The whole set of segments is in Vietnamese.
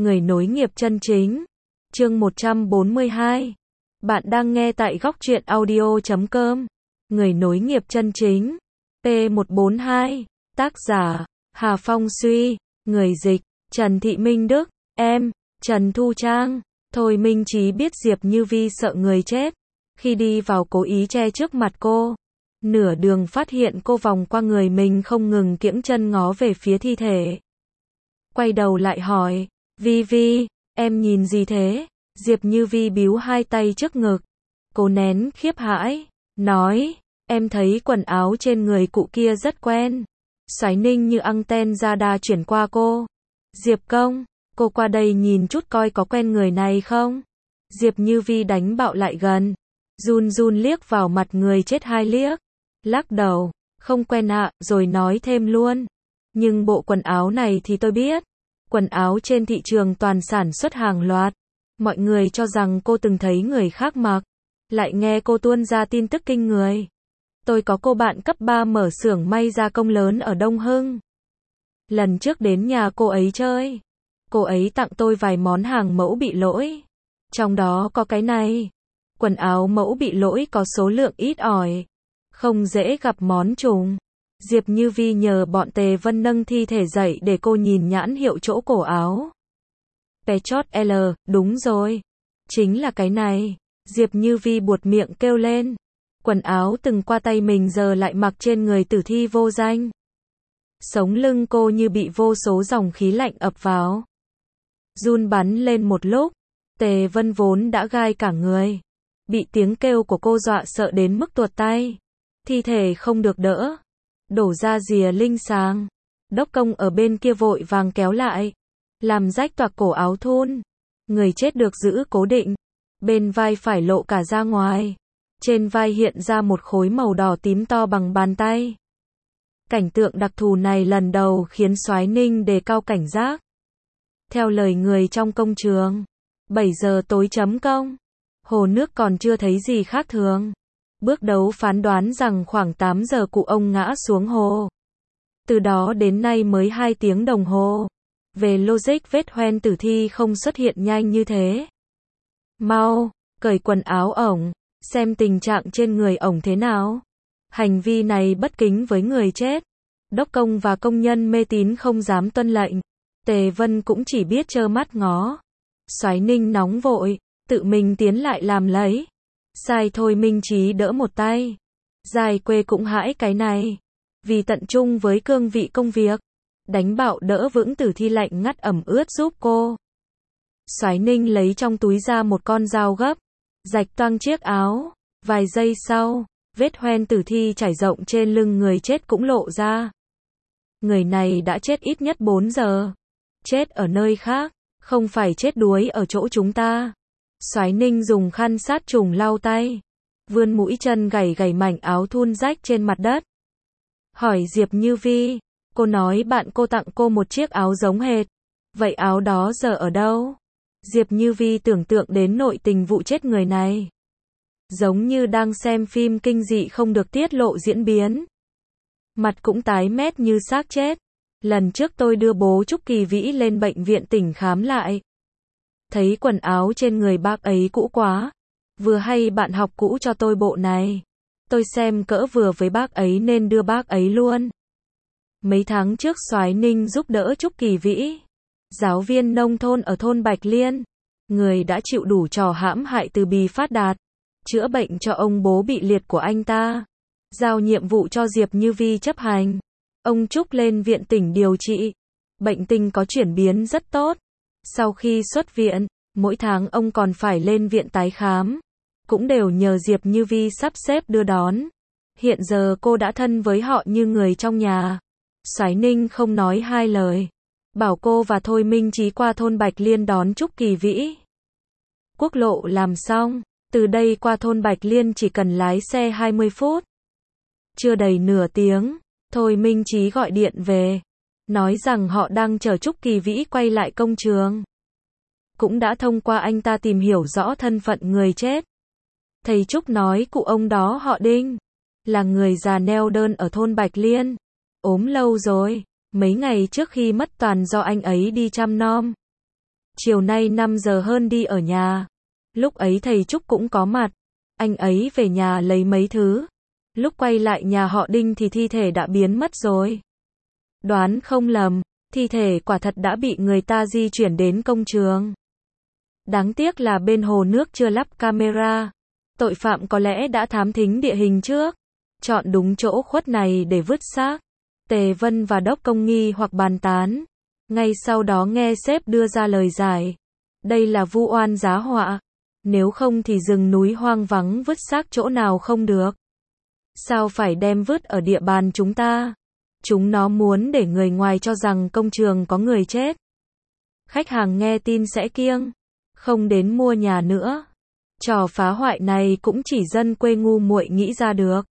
Người nối nghiệp chân chính. Chương 142. Bạn đang nghe tại góc truyện audio.com. Người nối nghiệp chân chính. P142. Tác giả: Hà Phong Suy. Người dịch: Trần Thị Minh Đức. Em: Trần Thu Trang. Thôi Minh Chí biết Diệp Như Vi sợ người chết. Khi đi vào cố ý che trước mặt cô. Nửa đường phát hiện cô vòng qua người mình không ngừng kiễng chân ngó về phía thi thể. Quay đầu lại hỏi: Vi Vi, em nhìn gì thế? Diệp Như Vi bíu hai tay trước ngực. Cô nén khiếp hãi, nói: Em thấy quần áo trên người cụ kia rất quen. Soái Ninh như anten radar chuyển qua cô. Diệp Công, cô qua đây nhìn chút coi có quen người này không? Diệp Như Vi đánh bạo lại gần, run run liếc vào mặt người chết hai liếc, lắc đầu, không quen ạ, rồi nói thêm luôn. Nhưng bộ quần áo này thì tôi biết. Quần áo trên thị trường toàn sản xuất hàng loạt. Mọi người cho rằng cô từng thấy người khác mặc. Lại nghe cô tuôn ra tin tức kinh người. Tôi có cô bạn cấp 3 mở xưởng may gia công lớn ở Đông Hưng. Lần trước đến nhà cô ấy chơi, cô ấy tặng tôi vài món hàng mẫu bị lỗi. Trong đó có cái này. Quần áo mẫu bị lỗi có số lượng ít ỏi, không dễ gặp món trùng. Diệp Như Vi nhờ bọn Tề Vân nâng thi thể dậy để cô nhìn nhãn hiệu chỗ cổ áo. Pechot L, đúng rồi. Chính là cái này. Diệp Như Vi buột miệng kêu lên. Quần áo từng qua tay mình giờ lại mặc trên người tử thi vô danh. Sống lưng cô như bị vô số dòng khí lạnh ập vào. Run bắn lên một lúc. Tề Vân vốn đã gai cả người. Bị tiếng kêu của cô dọa sợ đến mức tuột tay. Thi thể không được đỡ. Đổ ra rìa linh sáng. Đốc công ở bên kia vội vàng kéo lại. Làm rách toạc cổ áo thun. Người chết được giữ cố định. Bên vai phải lộ cả ra ngoài. Trên vai hiện ra một khối màu đỏ tím to bằng bàn tay. Cảnh tượng đặc thù này lần đầu khiến Soái Ninh đề cao cảnh giác. Theo lời người trong công trường, 7 giờ tối chấm công. Hồ nước còn chưa thấy gì khác thường. Bước đấu phán đoán rằng khoảng 8 giờ cụ ông ngã xuống hồ. Từ đó đến nay mới 2 tiếng đồng hồ. Về logic vết hoen tử thi không xuất hiện nhanh như thế. Mau, cởi quần áo ổng, xem tình trạng trên người ổng thế nào. Hành vi này bất kính với người chết. Đốc công và công nhân mê tín không dám tuân lệnh. Tề Vân cũng chỉ biết trơ mắt ngó. Soái Ninh nóng vội, tự mình tiến lại làm lấy. Sai Thôi Minh Chí đỡ một tay. Dài quê cũng hãi cái này. Vì tận trung với cương vị công việc, đánh bạo đỡ vững tử thi lạnh ngắt ẩm ướt giúp cô. Soái Ninh lấy trong túi ra một con dao gấp, rạch toang chiếc áo. Vài giây sau, vết hoen tử thi trải rộng trên lưng người chết cũng lộ ra. Người này đã chết ít nhất 4 giờ. Chết ở nơi khác, không phải chết đuối ở chỗ chúng ta. Soái Ninh dùng khăn sát trùng lau tay, vươn mũi chân gảy gảy mảnh áo thun rách trên mặt đất. Hỏi Diệp Như Vi, cô nói bạn cô tặng cô một chiếc áo giống hệt. Vậy áo đó giờ ở đâu? Diệp Như Vi tưởng tượng đến nội tình vụ chết người này. Giống như đang xem phim kinh dị không được tiết lộ diễn biến. Mặt cũng tái mét như xác chết. Lần trước tôi đưa bố Trúc Kỳ Vĩ lên bệnh viện tỉnh khám lại. Thấy quần áo trên người bác ấy cũ quá. Vừa hay bạn học cũ cho tôi bộ này. Tôi xem cỡ vừa với bác ấy nên đưa bác ấy luôn. Mấy tháng trước Soái Ninh giúp đỡ Trúc Kỳ Vĩ, giáo viên nông thôn ở thôn Bạch Liên. Người đã chịu đủ trò hãm hại từ Bì Phát Đạt, chữa bệnh cho ông bố bị liệt của anh ta. Giao nhiệm vụ cho Diệp Như Vi chấp hành. Ông Trúc lên viện tỉnh điều trị. Bệnh tình có chuyển biến rất tốt. Sau khi xuất viện, mỗi tháng ông còn phải lên viện tái khám. Cũng đều nhờ Diệp Như Vi sắp xếp đưa đón. Hiện giờ cô đã thân với họ như người trong nhà. Soái Ninh không nói hai lời, bảo cô và Thôi Minh Chí qua thôn Bạch Liên đón Trúc Kỳ Vĩ. Quốc lộ làm xong, từ đây qua thôn Bạch Liên chỉ cần lái xe 20 phút. Chưa đầy nửa tiếng, Thôi Minh Chí gọi điện về, nói rằng họ đang chờ Trúc Kỳ Vĩ quay lại công trường. Cũng đã thông qua anh ta tìm hiểu rõ thân phận người chết. Thầy Trúc nói cụ ông đó họ Đinh, là người già neo đơn ở thôn Bạch Liên. Ốm lâu rồi, mấy ngày trước khi mất toàn do anh ấy đi chăm nom. Chiều nay 5 giờ hơn đi ở nhà. Lúc ấy thầy Trúc cũng có mặt. Anh ấy về nhà lấy mấy thứ. Lúc quay lại nhà họ Đinh thì thi thể đã biến mất rồi. Đoán không lầm, thi thể quả thật đã bị người ta di chuyển đến công trường. Đáng tiếc là bên hồ nước chưa lắp camera. Tội phạm có lẽ đã thám thính địa hình trước, chọn đúng chỗ khuất này để vứt xác. Tề Vân và Đốc Công nghi hoặc bàn tán. Ngay sau đó nghe sếp đưa ra lời giải. Đây là vu oan giá họa. Nếu không thì rừng núi hoang vắng vứt xác chỗ nào không được. Sao phải đem vứt ở địa bàn chúng ta? Chúng nó muốn để người ngoài cho rằng công trường có người chết. Khách hàng nghe tin sẽ kiêng, không đến mua nhà nữa. Trò phá hoại này cũng chỉ dân quê ngu muội nghĩ ra được.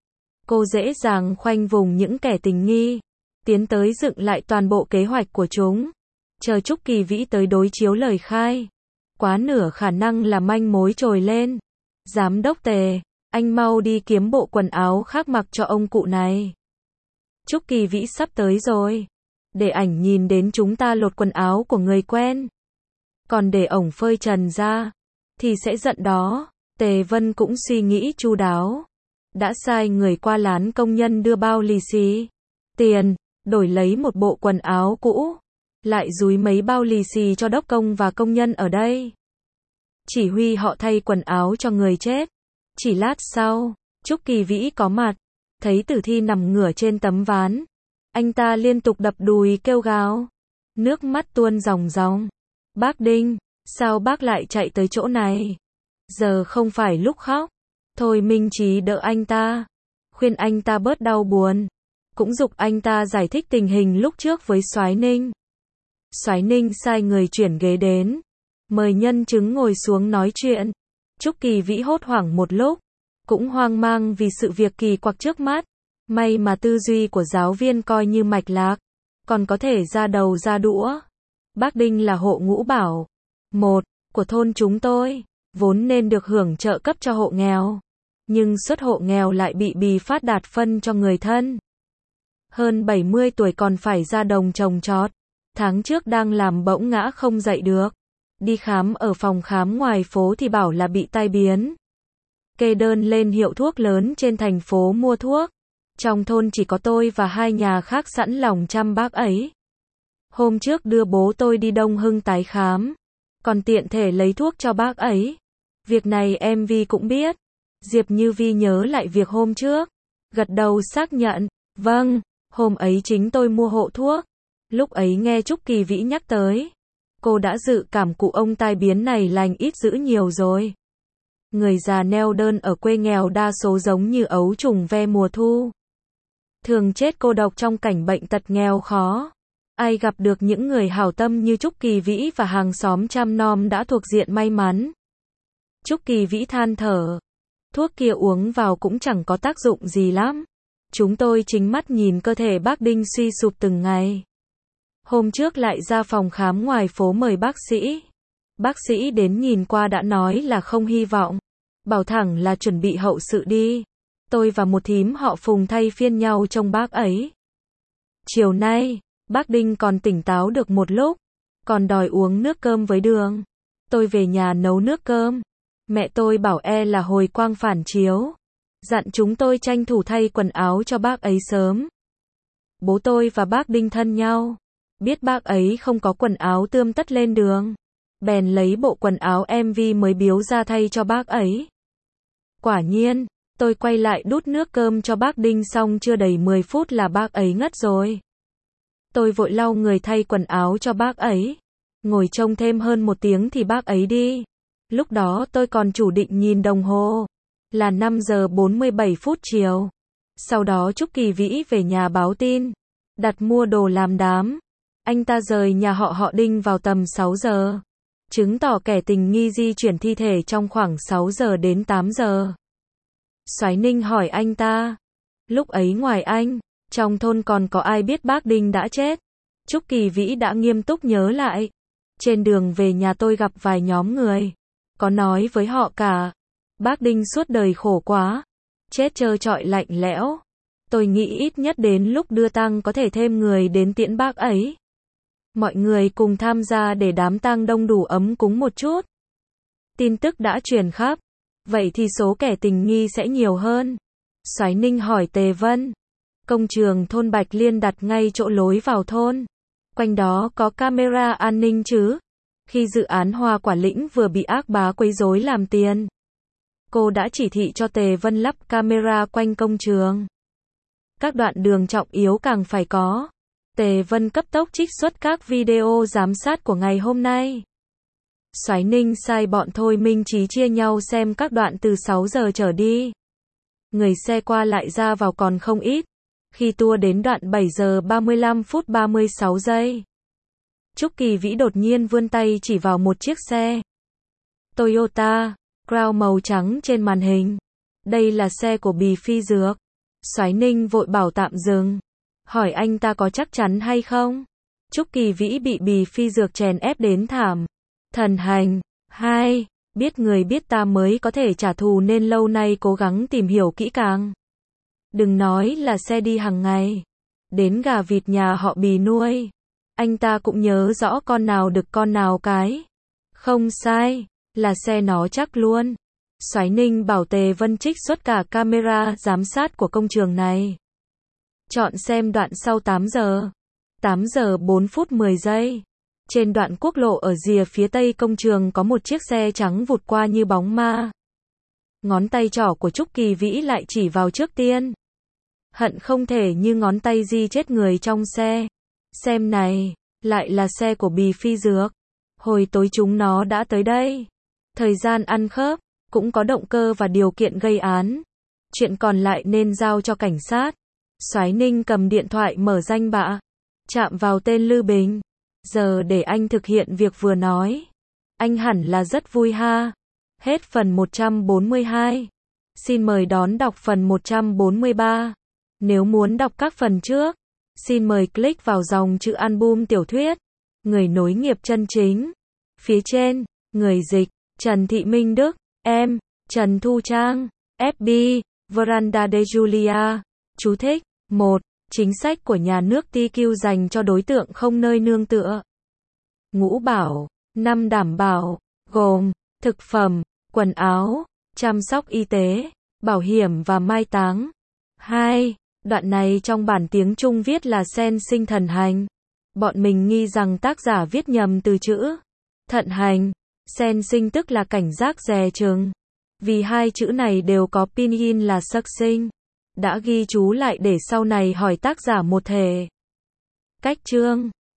Cô dễ dàng khoanh vùng những kẻ tình nghi, tiến tới dựng lại toàn bộ kế hoạch của chúng. Chờ Trúc Kỳ Vĩ tới đối chiếu lời khai. Quá nửa khả năng là manh mối trồi lên. Giám đốc Tề, anh mau đi kiếm bộ quần áo khác mặc cho ông cụ này. Trúc Kỳ Vĩ sắp tới rồi. Để ảnh nhìn đến chúng ta lột quần áo của người quen. Còn để ổng phơi trần ra, thì sẽ giận đó. Tề Vân cũng suy nghĩ chu đáo. Đã sai người qua lán công nhân đưa bao lì xì tiền, đổi lấy một bộ quần áo cũ. Lại dúi mấy bao lì xì cho đốc công và công nhân ở đây. Chỉ huy họ thay quần áo cho người chết. Chỉ lát sau, Trúc Kỳ Vĩ có mặt. Thấy tử thi nằm ngửa trên tấm ván. Anh ta liên tục đập đùi kêu gào. Nước mắt tuôn ròng ròng. Bác Đinh, sao bác lại chạy tới chỗ này? Giờ không phải lúc khóc. Thôi Minh Trí đỡ anh ta. Khuyên anh ta bớt đau buồn. Cũng giục anh ta giải thích tình hình lúc trước với Soái Ninh. Soái Ninh sai người chuyển ghế đến. Mời nhân chứng ngồi xuống nói chuyện. Trúc Kỳ Vĩ hốt hoảng một lúc. Cũng hoang mang vì sự việc kỳ quặc trước mắt. May mà tư duy của giáo viên coi như mạch lạc. Còn có thể ra đầu ra đũa. Bác Đinh là hộ ngũ bảo. Một, của thôn chúng tôi. Vốn nên được hưởng trợ cấp cho hộ nghèo. Nhưng suất hộ nghèo lại bị Bì Phát Đạt phân cho người thân. Hơn 70 tuổi còn phải ra đồng trồng trọt. Tháng trước đang làm bỗng ngã không dậy được. Đi khám ở phòng khám ngoài phố thì bảo là bị tai biến. Kê đơn lên hiệu thuốc lớn trên thành phố mua thuốc. Trong thôn chỉ có tôi và hai nhà khác sẵn lòng chăm bác ấy. Hôm trước đưa bố tôi đi Đông Hưng tái khám. Còn tiện thể lấy thuốc cho bác ấy. Việc này em Vi cũng biết. Diệp Như Vi nhớ lại việc hôm trước. Gật đầu xác nhận. Vâng, hôm ấy chính tôi mua hộ thuốc. Lúc ấy nghe Trúc Kỳ Vĩ nhắc tới. Cô đã dự cảm cụ ông tai biến này lành ít dữ nhiều rồi. Người già neo đơn ở quê nghèo đa số giống như ấu trùng ve mùa thu. Thường chết cô độc trong cảnh bệnh tật nghèo khó. Ai gặp được những người hảo tâm như Trúc Kỳ Vĩ và hàng xóm chăm nom đã thuộc diện may mắn. Trúc Kỳ Vĩ than thở. Thuốc kia uống vào cũng chẳng có tác dụng gì lắm. Chúng tôi chính mắt nhìn cơ thể bác Đinh suy sụp từng ngày. Hôm trước lại ra phòng khám ngoài phố mời bác sĩ. Bác sĩ đến nhìn qua đã nói là không hy vọng. Bảo thẳng là chuẩn bị hậu sự đi. Tôi và một thím họ Phùng thay phiên nhau trông bác ấy. Chiều nay, bác Đinh còn tỉnh táo được một lúc. Còn đòi uống nước cơm với đường. Tôi về nhà nấu nước cơm. Mẹ tôi bảo là hồi quang phản chiếu. Dặn chúng tôi tranh thủ thay quần áo cho bác ấy sớm. Bố tôi và bác Đinh thân nhau. Biết bác ấy không có quần áo tươm tất lên đường. Bèn lấy bộ quần áo MV mới biếu ra thay cho bác ấy. Quả nhiên, tôi quay lại đút nước cơm cho bác Đinh xong chưa đầy 10 phút là bác ấy ngất rồi. Tôi vội lau người thay quần áo cho bác ấy. Ngồi trông thêm hơn 1 tiếng thì bác ấy đi. Lúc đó tôi còn chủ định nhìn đồng hồ. Là 5 giờ 47 phút chiều. Sau đó Trúc Kỳ Vĩ về nhà báo tin. Đặt mua đồ làm đám. Anh ta rời nhà họ Đinh vào tầm 6 giờ. Chứng tỏ kẻ tình nghi di chuyển thi thể trong khoảng 6 giờ đến 8 giờ. Soái Ninh hỏi anh ta. Lúc ấy ngoài anh, trong thôn còn có ai biết bác Đinh đã chết? Trúc Kỳ Vĩ đã nghiêm túc nhớ lại. Trên đường về nhà tôi gặp vài nhóm người. Có nói với họ cả. Bác Đinh suốt đời khổ quá. Chết trơ trọi lạnh lẽo. Tôi nghĩ ít nhất đến lúc đưa tang có thể thêm người đến tiễn bác ấy. Mọi người cùng tham gia để đám tang đông đủ ấm cúng một chút. Tin tức đã truyền khắp. Vậy thì số kẻ tình nghi sẽ nhiều hơn. Soái Ninh hỏi Tề Vân. Công trường thôn Bạch Liên đặt ngay chỗ lối vào thôn. Quanh đó có camera an ninh chứ? Khi dự án Hoa Quả Lĩnh vừa bị ác bá quấy rối làm tiền, cô đã chỉ thị cho Tề Vân lắp camera quanh công trường. Các đoạn đường trọng yếu càng phải có. Tề Vân cấp tốc trích xuất các video giám sát của ngày hôm nay. Soái Ninh sai bọn Thôi Minh Chí chia nhau xem các đoạn từ 6 giờ trở đi. Người xe qua lại ra vào còn không ít. Khi tour đến đoạn 7 giờ 35 phút 36 giây, Trúc Kỳ Vĩ đột nhiên vươn tay chỉ vào một chiếc xe Toyota Crown màu trắng trên màn hình. Đây là xe của Bì Phi Dược. Soái Ninh vội bảo tạm dừng. Hỏi anh ta có chắc chắn hay không? Trúc Kỳ Vĩ bị Bì Phi Dược chèn ép đến thảm. Thần hành. 2. Biết người biết ta mới có thể trả thù nên lâu nay cố gắng tìm hiểu kỹ càng. Đừng nói là xe đi hàng ngày. Đến gà vịt nhà họ Bì nuôi. Anh ta cũng nhớ rõ con nào đực con nào cái. Không sai. Là xe nó chắc luôn. Soái Ninh bảo Tề Vân trích xuất cả camera giám sát của công trường này. Chọn xem đoạn sau 8 giờ. 8 giờ 4 phút 10 giây. Trên đoạn quốc lộ ở rìa phía tây công trường có một chiếc xe trắng vụt qua như bóng ma. Ngón tay trỏ của Trúc Kỳ Vĩ lại chỉ vào trước tiên. Hận không thể như ngón tay di chết người trong xe. Xem này, lại là xe của Bì Phi Dược. Hồi tối chúng nó đã tới đây. Thời gian ăn khớp, cũng có động cơ và điều kiện gây án. Chuyện còn lại nên giao cho cảnh sát. Soái Ninh cầm điện thoại mở danh bạ. Chạm vào tên Lư Bình. Giờ để anh thực hiện việc vừa nói. Anh hẳn là rất vui ha. Hết phần 142. Xin mời đón đọc phần 143. Nếu muốn đọc các phần trước, xin mời click vào dòng chữ album tiểu thuyết. Người nối nghiệp chân chính. Phía trên, người dịch, Trần Thị Minh Đức, em, Trần Thu Trang, FB, Veranda de Julia. Chú thích. 1. Chính sách của nhà nước TQ dành cho đối tượng không nơi nương tựa. Ngũ bảo. 5 đảm bảo, gồm, thực phẩm, quần áo, chăm sóc y tế, bảo hiểm và mai táng. 2. Đoạn này trong bản tiếng Trung viết là sen sinh thần hành. Bọn mình nghi rằng tác giả viết nhầm từ chữ thận hành. Sen sinh tức là cảnh giác dè chừng. Vì hai chữ này đều có pinyin là sắc sinh. Đã ghi chú lại để sau này hỏi tác giả một thể. Cách chương